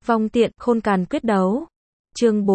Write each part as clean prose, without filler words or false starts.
Vong tiện, khôn càn quyết đấu. Chương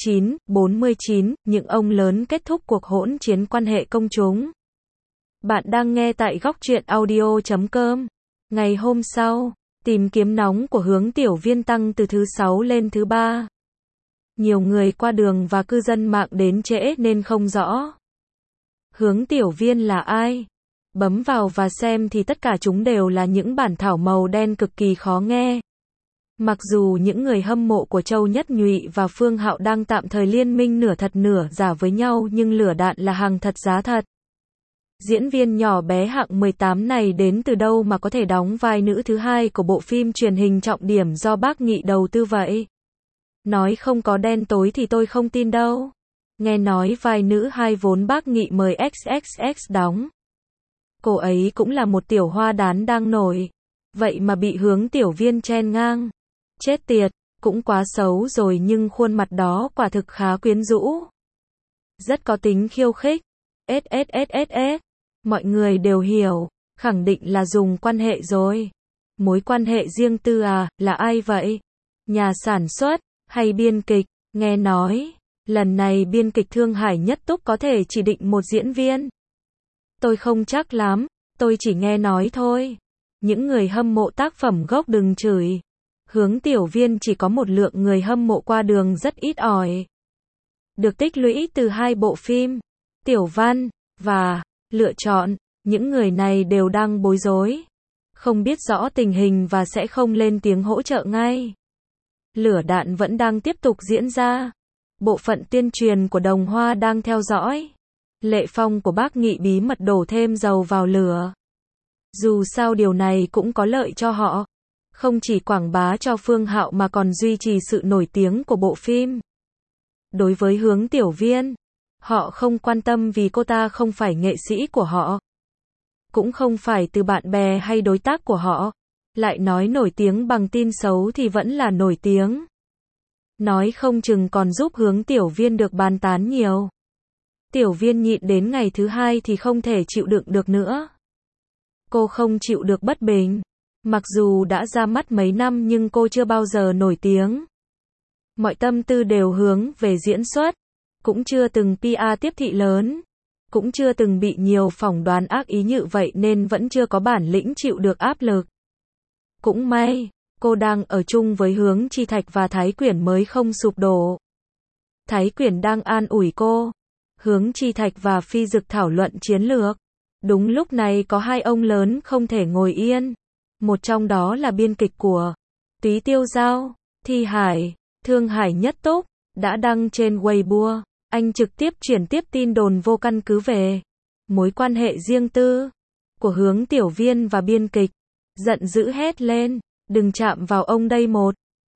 49, những ông lớn kết thúc cuộc hỗn chiến quan hệ công chúng. Bạn đang nghe tại góc truyện audio.com. Ngày hôm sau, tìm kiếm nóng của Hướng Tiểu Viên tăng từ thứ 6 lên thứ 3. Nhiều người qua đường và cư dân mạng đến trễ nên không rõ Hướng Tiểu Viên là ai. Bấm vào và xem thì tất cả chúng đều là những bản thảo màu đen cực kỳ khó nghe. Mặc dù những người hâm mộ của Châu Nhất Nhụy và Phương Hạo đang tạm thời liên minh nửa thật nửa giả với nhau, nhưng lửa đạn là hàng thật giá thật. Diễn viên nhỏ bé hạng 18 này đến từ đâu mà có thể đóng vai nữ thứ hai của bộ phim truyền hình trọng điểm do bác Nghị đầu tư vậy? Nói không có đen tối thì tôi không tin đâu. Nghe nói vai nữ hai vốn bác Nghị mời XXX đóng. Cô ấy cũng là một tiểu hoa đán đang nổi. Vậy mà bị Hướng Tiểu Viên chen ngang. Chết tiệt, cũng quá xấu rồi nhưng khuôn mặt đó quả thực khá quyến rũ. Rất có tính khiêu khích. SSSS. Mọi người đều hiểu, khẳng định là dùng quan hệ rồi. Mối quan hệ riêng tư à, là ai vậy? Nhà sản xuất, hay biên kịch? Nghe nói, lần này biên kịch Thương Hải Nhất Túc có thể chỉ định một diễn viên. Tôi không chắc lắm, tôi chỉ nghe nói thôi. Những người hâm mộ tác phẩm gốc đừng chửi. Hướng Tiểu Viên chỉ có một lượng người hâm mộ qua đường rất ít ỏi. Được tích lũy từ hai bộ phim, Tiểu Văn, và Lựa Chọn. Những người này đều đang bối rối. Không biết rõ tình hình và sẽ không lên tiếng hỗ trợ ngay. Lửa đạn vẫn đang tiếp tục diễn ra. Bộ phận tuyên truyền của Đồng Hoa đang theo dõi. Lệ phong của bác Nghị bí mật đổ thêm dầu vào lửa. Dù sao điều này cũng có lợi cho họ. Không chỉ quảng bá cho Phương Hạo mà còn duy trì sự nổi tiếng của bộ phim. Đối với Hướng Tiểu Viên, họ không quan tâm vì cô ta không phải nghệ sĩ của họ. Cũng không phải từ bạn bè hay đối tác của họ. Lại nói nổi tiếng bằng tin xấu thì vẫn là nổi tiếng. Nói không chừng còn giúp Hướng Tiểu Viên được bàn tán nhiều. Tiểu Viên nhịn đến ngày thứ 2 thì không thể chịu đựng được nữa. Cô không chịu được bất bình. Mặc dù đã ra mắt mấy năm nhưng cô chưa bao giờ nổi tiếng. Mọi tâm tư đều hướng về diễn xuất. Cũng chưa từng PR tiếp thị lớn. Cũng chưa từng bị nhiều phỏng đoán ác ý như vậy nên vẫn chưa có bản lĩnh chịu được áp lực. Cũng may, cô đang ở chung với Hướng Chi Thạch và Thái Quyển mới không sụp đổ. Thái Quyển đang an ủi cô. Hướng Chi Thạch và Phi Dực thảo luận chiến lược. Đúng lúc này có hai ông lớn không thể ngồi yên. Một trong đó là biên kịch của Túy Tiêu Giao, Thi Hải, Thương Hải Nhất Túc, đã đăng trên Weibo. Anh trực tiếp chuyển tiếp tin đồn vô căn cứ về mối quan hệ riêng tư của Hướng Tiểu Viên và biên kịch. Giận dữ hét lên, đừng chạm vào ông đây một.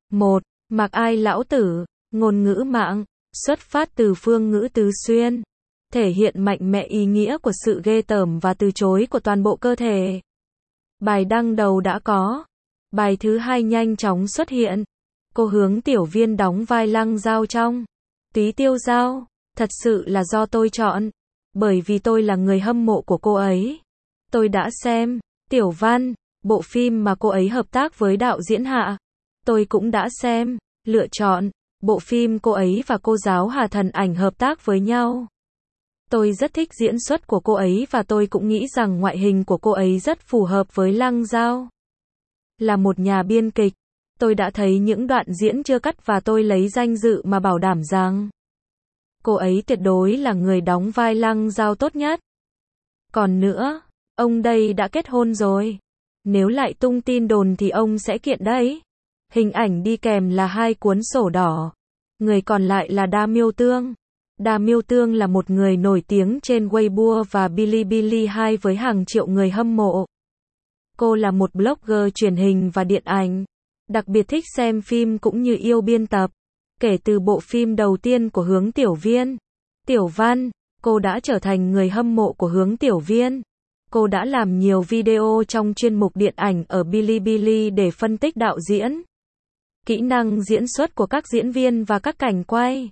Mặc ai lão tử, ngôn ngữ mạng, xuất phát từ phương ngữ tứ xuyên. Thể hiện mạnh mẽ ý nghĩa của sự ghê tởm và từ chối của toàn bộ cơ thể. Bài đăng đầu đã có. Bài thứ 2 nhanh chóng xuất hiện. Cô Hướng Tiểu Viên đóng vai Lăng Giao trong Túy Tiêu Giao. Thật sự là do tôi chọn. Bởi vì tôi là người hâm mộ của cô ấy. Tôi đã xem Tiểu Văn, bộ phim mà cô ấy hợp tác với đạo diễn Hạ. Tôi cũng đã xem Lựa Chọn, bộ phim cô ấy và cô giáo Hà Thần Ảnh hợp tác với nhau. Tôi rất thích diễn xuất của cô ấy và tôi cũng nghĩ rằng ngoại hình của cô ấy rất phù hợp với Lăng Giao. Là một nhà biên kịch, tôi đã thấy những đoạn diễn chưa cắt và tôi lấy danh dự mà bảo đảm rằng cô ấy tuyệt đối là người đóng vai Lăng Giao tốt nhất. Còn nữa, ông đây đã kết hôn rồi. Nếu lại tung tin đồn thì ông sẽ kiện đấy. Hình ảnh đi kèm là 2 cuốn sổ đỏ. Người còn lại là Đa Miêu Tương. Đa Miêu Tương là một người nổi tiếng trên Weibo và Bilibili 2 với hàng triệu người hâm mộ. Cô là một blogger truyền hình và điện ảnh. Đặc biệt thích xem phim cũng như yêu biên tập. Kể từ bộ phim đầu tiên của Hướng Tiểu Viên, Tiểu Văn, cô đã trở thành người hâm mộ của Hướng Tiểu Viên. Cô đã làm nhiều video trong chuyên mục điện ảnh ở Bilibili để phân tích đạo diễn, kỹ năng diễn xuất của các diễn viên và các cảnh quay.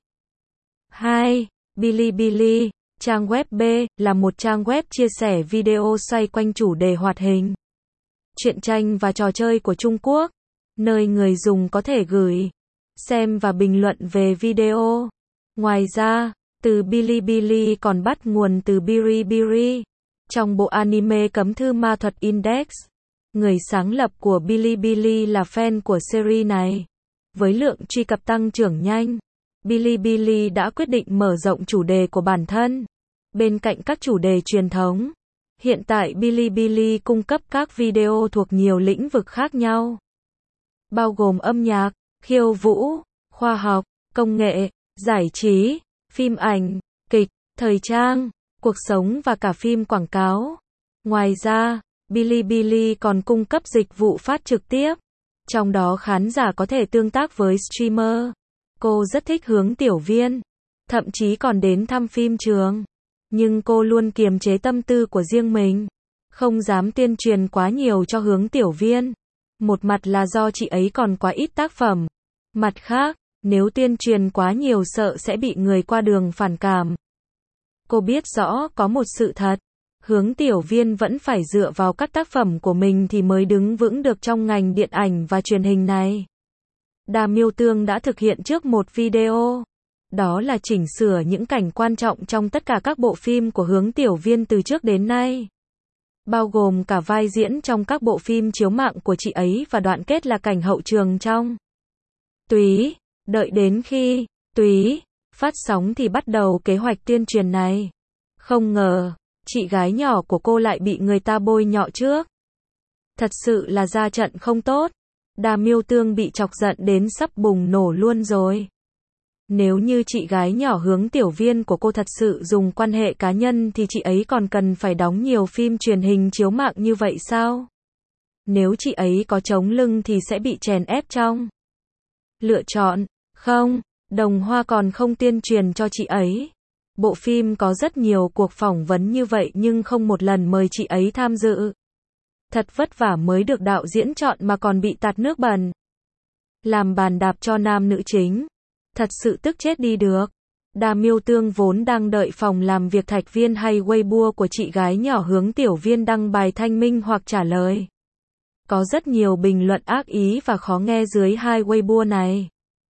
2. Bilibili, trang web B, là một trang web chia sẻ video xoay quanh chủ đề hoạt hình, truyện tranh và trò chơi của Trung Quốc. nơi người dùng có thể gửi, xem và bình luận về video. Ngoài ra, từ Bilibili còn bắt nguồn từ Biribiri. Trong bộ anime Cấm thư ma thuật Index, người sáng lập của Bilibili là fan của series này. Với lượng truy cập tăng trưởng nhanh, Bilibili đã quyết định mở rộng chủ đề của bản thân. Bên cạnh các chủ đề truyền thống, hiện tại Bilibili cung cấp các video thuộc nhiều lĩnh vực khác nhau, bao gồm âm nhạc, khiêu vũ, khoa học, công nghệ, giải trí, phim ảnh, kịch, thời trang, cuộc sống và cả phim quảng cáo. Ngoài ra, Bilibili còn cung cấp dịch vụ phát trực tiếp, trong đó khán giả có thể tương tác với streamer. Cô rất thích Hướng Tiểu Viên, thậm chí còn đến thăm phim trường. Nhưng cô luôn kiềm chế tâm tư của riêng mình, không dám tuyên truyền quá nhiều cho Hướng Tiểu Viên. Một mặt là do chị ấy còn quá ít tác phẩm. Mặt khác, nếu tuyên truyền quá nhiều sợ sẽ bị người qua đường phản cảm. Cô biết rõ có một sự thật, Hướng Tiểu Viên vẫn phải dựa vào các tác phẩm của mình thì mới đứng vững được trong ngành điện ảnh và truyền hình này. Đà Miêu Tương đã thực hiện trước một video. Đó là chỉnh sửa những cảnh quan trọng trong tất cả các bộ phim của Hướng Tiểu Viên từ trước đến nay. Bao gồm cả vai diễn trong các bộ phim chiếu mạng của chị ấy và đoạn kết là cảnh hậu trường trong Túy. Đợi đến khi Túy phát sóng thì bắt đầu kế hoạch tuyên truyền này. Không ngờ, chị gái nhỏ của cô lại bị người ta bôi nhọ trước. Thật sự là ra trận không tốt. Đà Miêu Tương bị chọc giận đến sắp bùng nổ luôn rồi. Nếu như chị gái nhỏ Hướng Tiểu Viên của cô thật sự dùng quan hệ cá nhân thì chị ấy còn cần phải đóng nhiều phim truyền hình chiếu mạng như vậy sao? Nếu chị ấy có chống lưng thì sẽ bị chèn ép trong lựa chọn. Không, Đồng Hoa còn không tuyên truyền cho chị ấy. Bộ phim có rất nhiều cuộc phỏng vấn như vậy nhưng không một lần mời chị ấy tham dự. Thật vất vả mới được đạo diễn chọn mà còn bị tạt nước bẩn. Làm bàn đạp cho nam nữ chính. Thật sự tức chết đi được. Đà Miêu Tương vốn đang đợi phòng làm việc Thạch Viên hay Weibo của chị gái nhỏ Hướng Tiểu Viên đăng bài thanh minh hoặc trả lời. Có rất nhiều bình luận ác ý và khó nghe dưới hai Weibo này.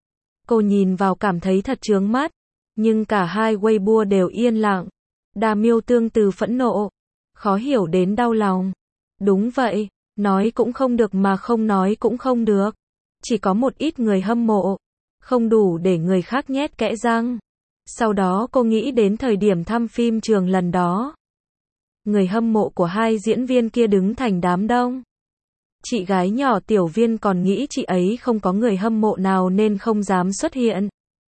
Cô nhìn vào cảm thấy thật chướng mắt, nhưng cả hai Weibo đều yên lặng. Đà Miêu Tương từ phẫn nộ, khó hiểu đến đau lòng. Đúng vậy, nói cũng không được mà không nói cũng không được. Chỉ có một ít người hâm mộ, không đủ để người khác nhét kẽ răng. Sau đó cô nghĩ đến thời điểm thăm phim trường lần đó. Người hâm mộ của hai diễn viên kia đứng thành đám đông. Chị gái nhỏ Tiểu Viên còn nghĩ chị ấy không có người hâm mộ nào nên không dám xuất hiện.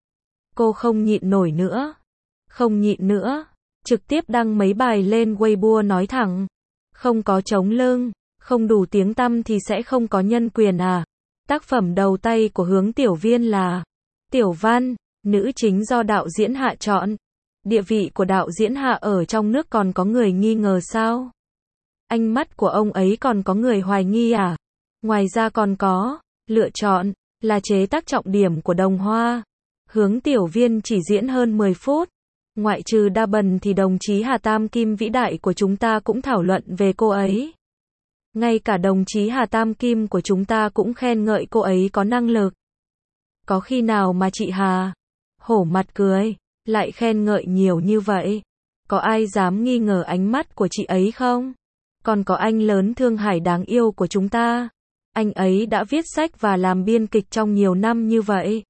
Cô không nhịn nổi nữa. Không nhịn nữa. Trực tiếp đăng mấy bài lên Weibo nói thẳng. Không có chống lưng, không đủ tiếng tăm thì sẽ không có nhân quyền à. Tác phẩm đầu tay của Hướng Tiểu Viên là Tiểu Văn, nữ chính do đạo diễn Hạ chọn. Địa vị của đạo diễn Hạ ở trong nước còn có người nghi ngờ sao? Ánh mắt của ông ấy còn có người hoài nghi à? Ngoài ra còn có lựa chọn là chế tác trọng điểm của Đồng Hoa. Hướng Tiểu Viên chỉ diễn hơn 10 phút. Ngoại trừ Đa Bần thì đồng chí Hà Tam Kim vĩ đại của chúng ta cũng thảo luận về cô ấy. Ngay cả đồng chí Hà Tam Kim của chúng ta cũng khen ngợi cô ấy có năng lực. Có khi nào mà chị Hà hổ mặt cười, lại khen ngợi nhiều như vậy? Có ai dám nghi ngờ ánh mắt của chị ấy không? Còn có anh lớn Thương Hải đáng yêu của chúng ta. Anh ấy đã viết sách và làm biên kịch trong nhiều năm như vậy.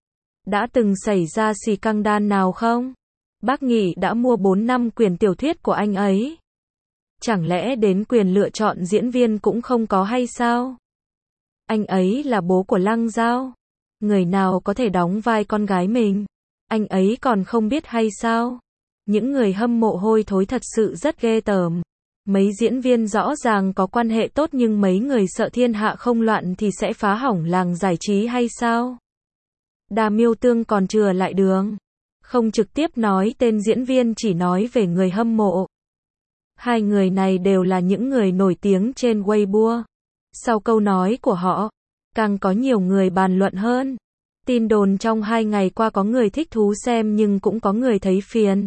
Đã từng xảy ra xì căng đan nào không? Bác Nghị đã mua 4 năm quyền tiểu thuyết của anh ấy. Chẳng lẽ đến quyền lựa chọn diễn viên cũng không có hay sao? Anh ấy là bố của Lăng Giao. Người nào có thể đóng vai con gái mình? Anh ấy còn không biết hay sao? Những người hâm mộ hôi thối thật sự rất ghê tởm. Mấy diễn viên rõ ràng có quan hệ tốt nhưng mấy người sợ thiên hạ không loạn thì sẽ phá hỏng làng giải trí hay sao? Đà Miêu Tương còn chừa lại đường. Không trực tiếp nói tên diễn viên, chỉ nói về người hâm mộ. Hai người này đều là những người nổi tiếng trên Weibo. Sau câu nói của họ, càng có nhiều người bàn luận hơn. Tin đồn trong 2 ngày qua có người thích thú xem nhưng cũng có người thấy phiền.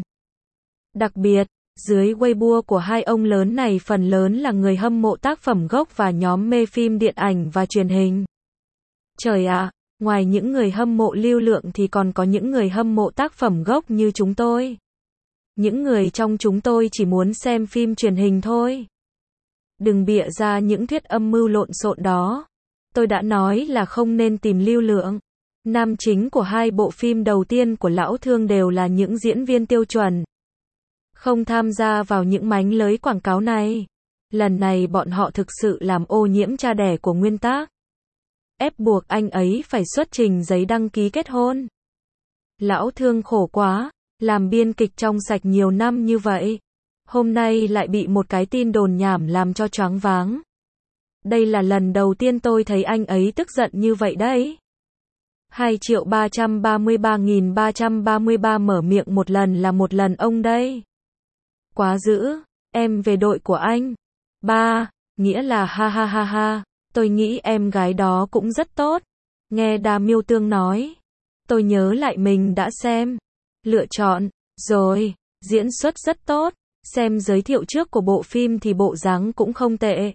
Đặc biệt, dưới Weibo của hai ông lớn này phần lớn là người hâm mộ tác phẩm gốc và nhóm mê phim điện ảnh và truyền hình. Trời ạ, ngoài những người hâm mộ lưu lượng thì còn có những người hâm mộ tác phẩm gốc như chúng tôi. Những người trong chúng tôi chỉ muốn xem phim truyền hình thôi. Đừng bịa ra những thuyết âm mưu lộn xộn đó. Tôi đã nói là không nên tìm lưu lượng. Nam chính của hai bộ phim đầu tiên của Lão Thương đều là những diễn viên tiêu chuẩn. Không tham gia vào những mánh lới quảng cáo này. Lần này bọn họ thực sự làm ô nhiễm cha đẻ của nguyên tác. Ép buộc anh ấy phải xuất trình giấy đăng ký kết hôn. Lão Thương khổ quá, làm biên kịch trong sạch nhiều năm như vậy. Hôm nay lại bị một cái tin đồn nhảm làm cho choáng váng. Đây là lần đầu tiên tôi thấy anh ấy tức giận như vậy đấy. 2.333.333 mở miệng một lần là một lần ông đây. Quá dữ, em về đội của anh. Ba, nghĩa là ha ha ha ha, tôi nghĩ em gái đó cũng rất tốt. Nghe Đa Miêu Tương nói. Tôi nhớ lại mình đã xem. Lựa chọn, rồi, diễn xuất rất tốt. Xem giới thiệu trước của bộ phim thì bộ dáng cũng không tệ.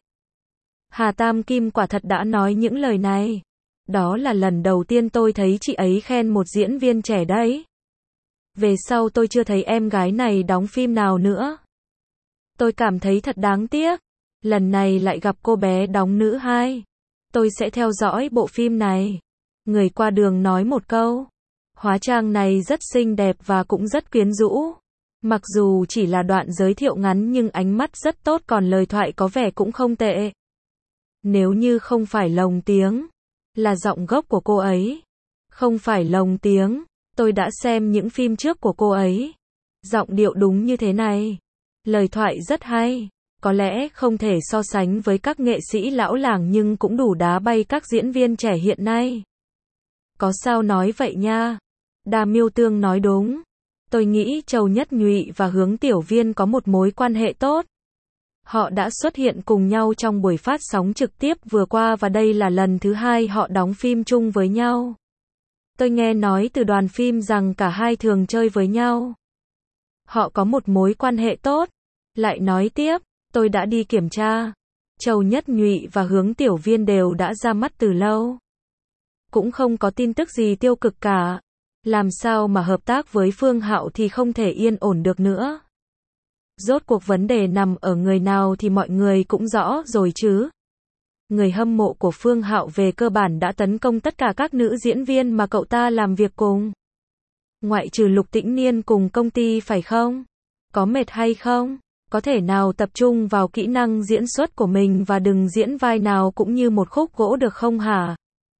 Hà Tam Kim quả thật đã nói những lời này. Đó là lần đầu tiên tôi thấy chị ấy khen một diễn viên trẻ đấy. Về sau tôi chưa thấy em gái này đóng phim nào nữa. Tôi cảm thấy thật đáng tiếc. Lần này lại gặp cô bé đóng nữ hai. Tôi sẽ theo dõi bộ phim này. Người qua đường nói một câu. Hóa trang này rất xinh đẹp và cũng rất quyến rũ. Mặc dù chỉ là đoạn giới thiệu ngắn nhưng ánh mắt rất tốt, còn lời thoại có vẻ cũng không tệ. Nếu như không phải lồng tiếng, là giọng gốc của cô ấy. Không phải lồng tiếng, tôi đã xem những phim trước của cô ấy. Giọng điệu đúng như thế này. Lời thoại rất hay. Có lẽ không thể so sánh với các nghệ sĩ lão làng nhưng cũng đủ đá bay các diễn viên trẻ hiện nay. Có sao nói vậy nha. Đa Miêu Tương nói đúng. Tôi nghĩ Châu Nhất Nhụy và Hướng Tiểu Viên có một mối quan hệ tốt. Họ đã xuất hiện cùng nhau trong buổi phát sóng trực tiếp vừa qua và đây là lần thứ hai họ đóng phim chung với nhau. Tôi nghe nói từ đoàn phim rằng cả hai thường chơi với nhau. Họ có một mối quan hệ tốt. Lại nói tiếp, tôi đã đi kiểm tra. Châu Nhất Nhụy và Hướng Tiểu Viên đều đã ra mắt từ lâu. Cũng không có tin tức gì tiêu cực cả. Làm sao mà hợp tác với Phương Hạo thì không thể yên ổn được nữa. Rốt cuộc vấn đề nằm ở người nào thì mọi người cũng rõ rồi chứ. Người hâm mộ của Phương Hạo về cơ bản đã tấn công tất cả các nữ diễn viên mà cậu ta làm việc cùng. Ngoại trừ Lục Tĩnh Niên cùng công ty phải không? Có mệt hay không? Có thể nào tập trung vào kỹ năng diễn xuất của mình và đừng diễn vai nào cũng như một khúc gỗ được không hả?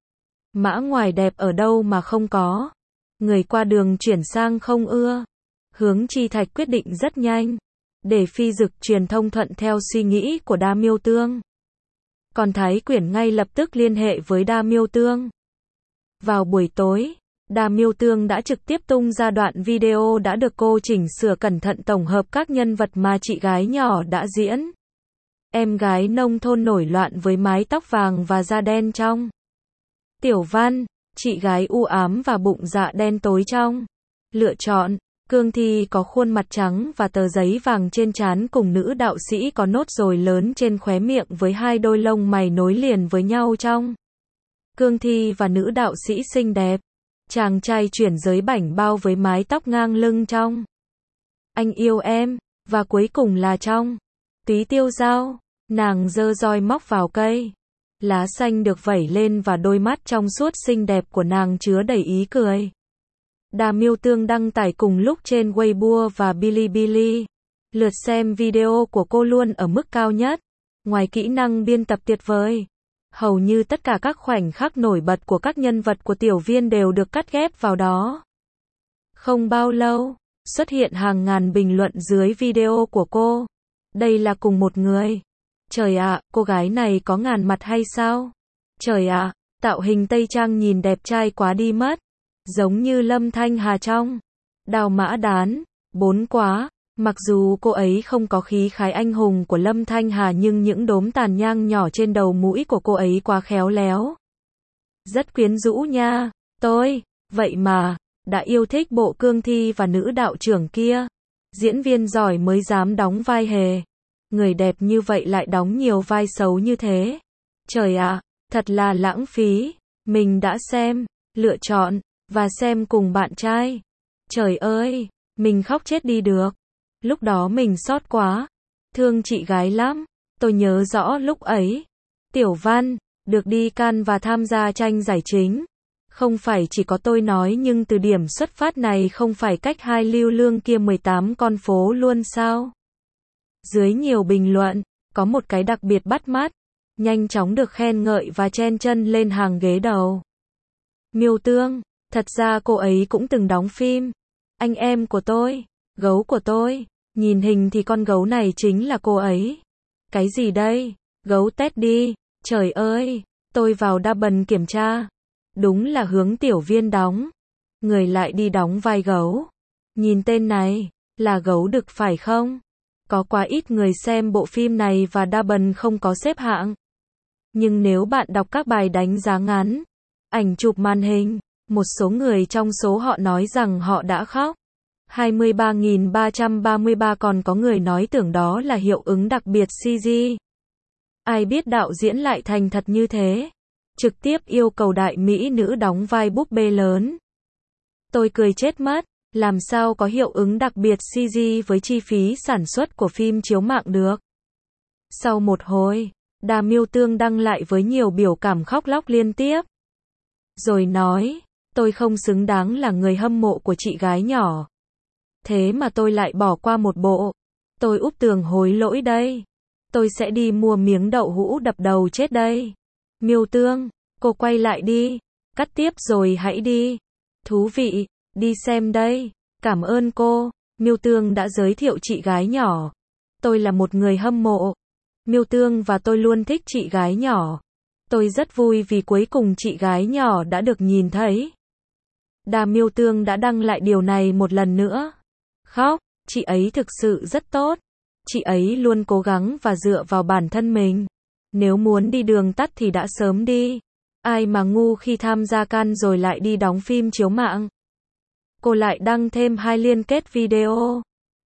Mã ngoài đẹp ở đâu mà không có. Người qua đường chuyển sang không ưa. Hướng Chi Thạch quyết định rất nhanh. Để Phi Dực truyền thông thuận theo suy nghĩ của Đa Miêu Tương. Còn Thái Quyển ngay lập tức liên hệ với Đa Miêu Tương. Vào buổi tối, Đa Miêu Tương đã trực tiếp tung ra đoạn video đã được cô chỉnh sửa cẩn thận tổng hợp các nhân vật mà chị gái nhỏ đã diễn. Em gái nông thôn nổi loạn với mái tóc vàng và da đen trong. Tiểu Văn, chị gái u ám và bụng dạ đen tối trong. Lựa chọn, Cương Thi có khuôn mặt trắng và tờ giấy vàng trên trán cùng nữ đạo sĩ có nốt ruồi lớn trên khóe miệng với hai đôi lông mày nối liền với nhau trong. Cương Thi và nữ đạo sĩ xinh đẹp. Chàng trai chuyển giới bảnh bao với mái tóc ngang lưng trong. Anh yêu em, và cuối cùng là trong. Túy Tiêu Dao, nàng giơ roi móc vào cây. Lá xanh được vẩy lên và đôi mắt trong suốt xinh đẹp của nàng chứa đầy ý cười. Đa Miêu Tương đăng tải cùng lúc trên Weibo và Bilibili. Lượt xem video của cô luôn ở mức cao nhất. Ngoài kỹ năng biên tập tuyệt vời, hầu như tất cả các khoảnh khắc nổi bật của các nhân vật của Tiểu Viên đều được cắt ghép vào đó. Không bao lâu, xuất hiện hàng ngàn bình luận dưới video của cô. Đây là cùng một người. Trời ạ, cô gái này có ngàn mặt hay sao? Trời ạ, tạo hình Tây Trang nhìn đẹp trai quá đi mất. Giống như Lâm Thanh Hà trong Đào Mã Đán. Bốn quá. Mặc dù cô ấy không có khí khái anh hùng của Lâm Thanh Hà nhưng những đốm tàn nhang nhỏ trên đầu mũi của cô ấy quá khéo léo. Rất quyến rũ nha. Vậy mà, đã yêu thích bộ Cương Thi và nữ đạo trưởng kia. Diễn viên giỏi mới dám đóng vai hề. Người đẹp như vậy lại đóng nhiều vai xấu như thế. Trời ạ, thật là lãng phí. Mình đã xem, lựa chọn, và xem cùng bạn trai. Trời ơi, mình khóc chết đi được. Lúc đó mình xót quá. Thương chị gái lắm. Tôi nhớ rõ lúc ấy. Tiểu Văn, được đi Cannes và tham gia tranh giải chính. Không phải chỉ có tôi nói nhưng từ điểm xuất phát này không phải cách hai lưu lương kia 18 con phố luôn sao? Dưới nhiều bình luận, có một cái đặc biệt bắt mắt. Nhanh chóng được khen ngợi và chen chân lên hàng ghế đầu. Miêu Tương, thật ra cô ấy cũng từng đóng phim. Anh em của tôi, gấu của tôi, nhìn hình thì con gấu này chính là cô ấy. Cái gì đây? Gấu Teddy, trời ơi, tôi vào Double kiểm tra. Đúng là Hướng Tiểu Viên đóng. Người lại đi đóng vai gấu. Nhìn tên này, là gấu đực phải không? Có quá ít người xem bộ phim này và Double không có xếp hạng. Nhưng nếu bạn đọc các bài đánh giá ngắn, ảnh chụp màn hình, một số người trong số họ nói rằng họ đã khóc. 23.333 còn có người nói tưởng đó là hiệu ứng đặc biệt CG. Ai biết đạo diễn lại thành thật như thế. Trực tiếp yêu cầu đại mỹ nữ đóng vai búp bê lớn. Tôi cười chết mất, làm sao có hiệu ứng đặc biệt CG với chi phí sản xuất của phim chiếu mạng được. Sau một hồi, Đà Miêu Tương đăng lại với nhiều biểu cảm khóc lóc liên tiếp. Rồi nói, tôi không xứng đáng là người hâm mộ của chị gái nhỏ. Thế mà tôi lại bỏ qua một bộ. Tôi úp tường hối lỗi đây. Tôi sẽ đi mua miếng đậu hũ đập đầu chết đây. Miêu Tương, cô quay lại đi. Cắt tiếp rồi hãy đi. Thú vị, đi xem đây. Cảm ơn cô. Miêu Tương đã giới thiệu chị gái nhỏ. Tôi là một người hâm mộ. Miêu Tương và tôi luôn thích chị gái nhỏ. Tôi rất vui vì cuối cùng chị gái nhỏ đã được nhìn thấy. Đà Miêu Tương đã đăng lại điều này một lần nữa. Khóc, chị ấy thực sự rất tốt. Chị ấy luôn cố gắng và dựa vào bản thân mình. Nếu muốn đi đường tắt thì đã sớm đi. Ai mà ngu khi tham gia Cannes rồi lại đi đóng phim chiếu mạng. Cô lại đăng thêm 2 liên kết video.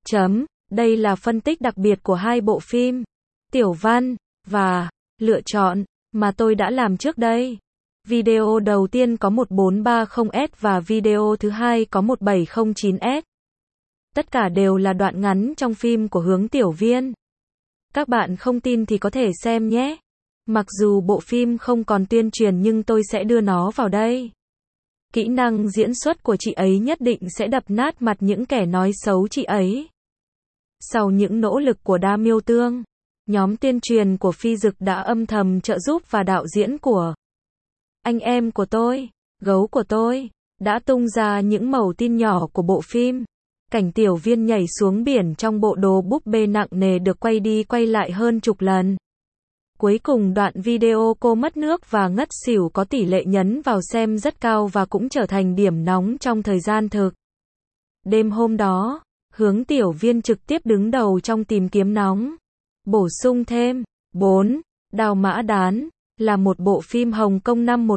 Đây là phân tích đặc biệt của 2 bộ phim. Tiểu Văn và Lựa chọn mà tôi đã làm trước đây. Video đầu tiên có 1430S và video thứ hai có 1709S. Tất cả đều là đoạn ngắn trong phim của Hướng Tiểu Viên. Các bạn không tin thì có thể xem nhé. Mặc dù bộ phim không còn tuyên truyền nhưng tôi sẽ đưa nó vào đây. Kỹ năng diễn xuất của chị ấy nhất định sẽ đập nát mặt những kẻ nói xấu chị ấy. Sau những nỗ lực của Đa Miêu Tương, nhóm tuyên truyền của Phi Dực đã âm thầm trợ giúp và đạo diễn của Anh Em của tôi, Gấu của tôi, đã tung ra những mẩu tin nhỏ của bộ phim. Cảnh Tiểu Viên nhảy xuống biển trong bộ đồ búp bê nặng nề được quay đi quay lại hơn chục lần. Cuối cùng đoạn video cô mất nước và ngất xỉu có tỷ lệ nhấn vào xem rất cao và cũng trở thành điểm nóng trong thời gian thực. Đêm hôm đó, Hướng Tiểu Viên trực tiếp đứng đầu trong tìm kiếm nóng. Bổ sung thêm, 4. Đào Mã Đán, là một bộ phim Hồng Kông năm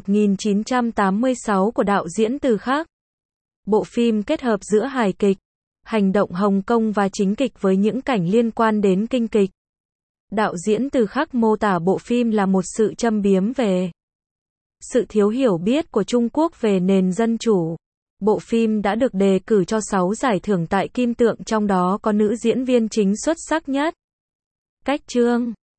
1986 của đạo diễn Từ Khắc. Bộ phim kết hợp giữa hài kịch, hành động Hồng Kông và chính kịch với những cảnh liên quan đến kinh kịch. Đạo diễn Từ Khắc mô tả bộ phim là một sự châm biếm về sự thiếu hiểu biết của Trung Quốc về nền dân chủ. Bộ phim đã được đề cử cho 6 giải thưởng tại Kim Tượng, trong đó có nữ diễn viên chính xuất sắc nhất. Cách chương